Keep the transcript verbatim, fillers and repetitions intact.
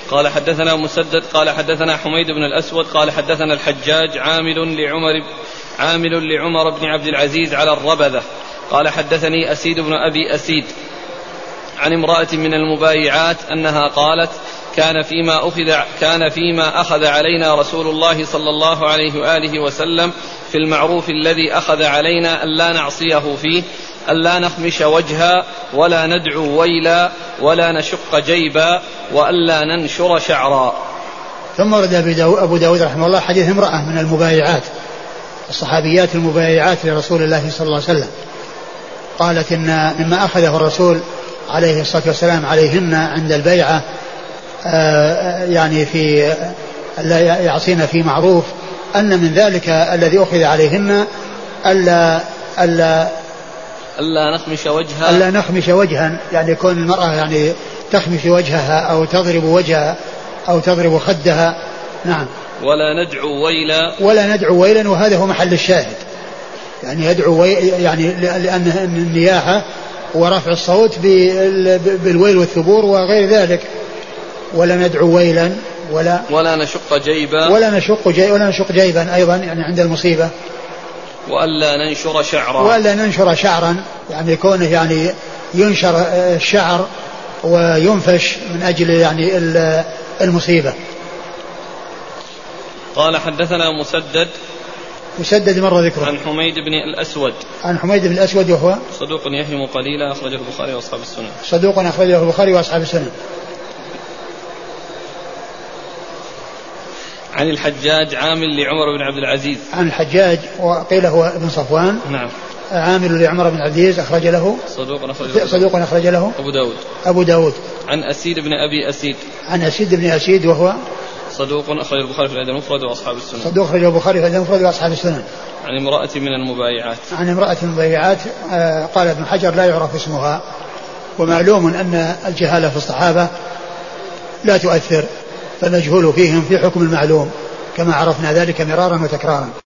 قال حدثنا مسدد قال حدثنا حميد بن الأسود قال حدثنا الحجاج عامل لعمر عامل لعمر بن عبد العزيز على الربذة قال حدثني أسيد بن أبي أسيد عن امرأة من المبايعات أنها قالت كان فيما أخذ كان فيما أخذ علينا رسول الله صلى الله عليه وآله وسلم في المعروف الذي أخذ علينا ألا نعصيه فيه ألا نخمش وجها ولا ندعو ويلا ولا نشق جيبا وألا ننشر شعرا. ثم ورد أبو داود رحمه الله حديث امرأة من المبايعات الصحابيات المبايعات لرسول الله صلى الله عليه وسلم قالت إن مما أخذه الرسول عليه الصلاة والسلام عليهن عند البيعة يعني في ألا يعصين في معروف أن من ذلك الذي أخذ عليهن ألا ألا ألا نخمش وجها ألا نخمش وجها يعني يكون المرأة يعني تخمش وجهها أو تضرب وجهها أو تضرب خدها. نعم. ولا ندعو ويلا ولا ندعو ويلا وهذا هو محل الشاهد يعني يدعو وي يعني لأن النياحة ورفع الصوت بالويل والثبور وغير ذلك. ولا ندعو ويلا ولا ولا نشق جيبا ولا نشق جيبا ولا نشق جيبا أيضا يعني عند المصيبة. وألا ننشر شعرا وألا ننشر شعرا يعني كونه يعني ينشر الشعر وينفش من أجل يعني المصيبة. قال حدثنا مسدد مسدد مر ذكره عن حميد بن الأسود عن حميد بن الأسود وهو صدوق يهم قليلا أخرجه البخاري وأصحاب السنن صدوق أخرجه البخاري وأصحاب السنن. عن الحجاج عامل لعمر بن عبد العزيز عن الحجاج وقيل هو ابن صفوان. نعم. عامل لعمر بن عبد العزيز أخرج له صدوق أخرج له صدوق أخرج له أبو داود أبو داود. عن أسيد بن أبي أسيد عن أسيد بن أسيد وهو صدوق أخرج البخاري في الأدب المفرد وأصحاب السنن صدوق أخرج البخاري في الأدب المفرد وأصحاب السنن. عن امرأة من المبايعات عن امرأة من المبايعات آه قال ابن حجر لا يعرف اسمها ومعلوم أن الجهالة في الصحابة لا تؤثر فالمجهول فيهم في حكم المعلوم كما عرفنا ذلك مرارا وتكرارا.